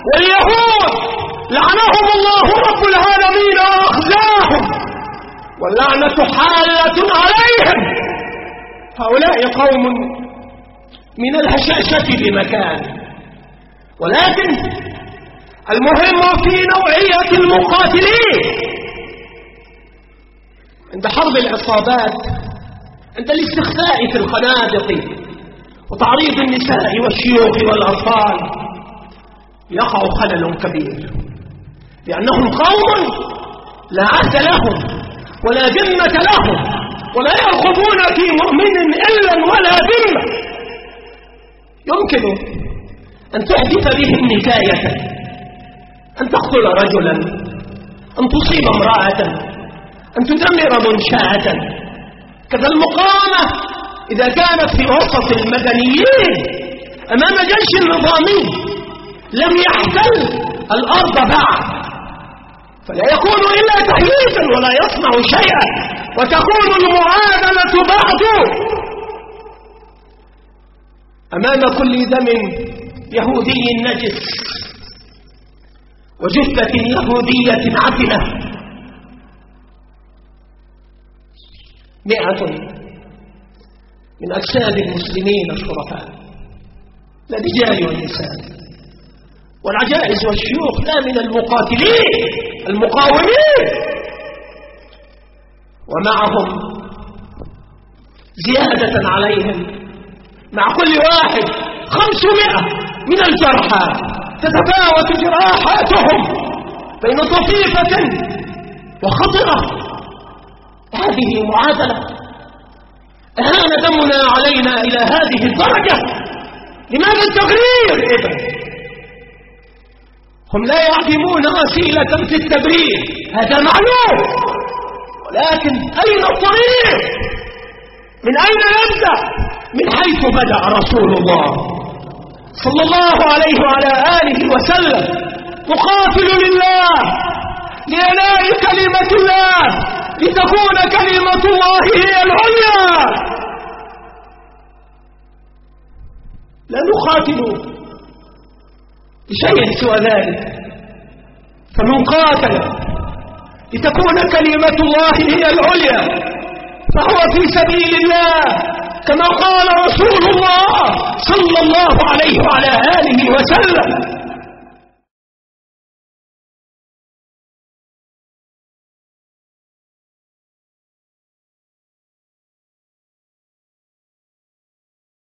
واليهود لعنهم الله رب العالمين وأخزاهم، واللعنة حالة عليهم. هؤلاء قوم من الهشاشة بمكان، ولكن المهم في نوعية المقاتلين. عند حرب العصابات، عند الاستخفاء في الخنادق وتعريض النساء والشيوخ والأطفال، يقع خلل كبير، لأنهم قوم لا عهد لهم ولا ذمة لهم، ولا يرغبون في مؤمن إلا ولا ذمة. يمكن أن تحدث بهم نكاية، أن تقتل رجلا، أن تصيب امرأة، أن تدمر منشأة. كذا المقاومة إذا كانت في وسط المدنيين أمام جيش نظامي لم يحتل الأرض بعد، فلا يكون إلا تحييدا ولا يصنع شيئا، وتكون المعادلة بعد أمام كل دم يهودي نجس وجثة يهودية عفنة. 100 من أجساد المسلمين الشرفاء، الرجال والنساء والعجائز والشيوخ، لا من المقاتلين المقاومين، ومعهم زيادة عليهم مع كل واحد 500 من الجرحى، تتفاوت جراحاتهم بين طفيفة وخطرة. هذه معادلة. أهان دمنا علينا إلى هذه الدرجة. لماذا التغيير إذن؟ هم لا يعدمون وسيلة في التبرير، هذا معلوم، ولكن أين الطريق؟ من أين نبدأ؟ من حيث بدأ رسول الله صلى الله عليه وعلى آله وسلم: نقاتل لله لإعلاء كلمة الله، لتكون كلمة الله هي العليا. لا نقاتل لشيء سوى ذلك. فمن قاتل لتكون كلمة الله هي العليا فهو في سبيل الله، كما قال رسول الله صلى الله عليه وعلى آله وسلم: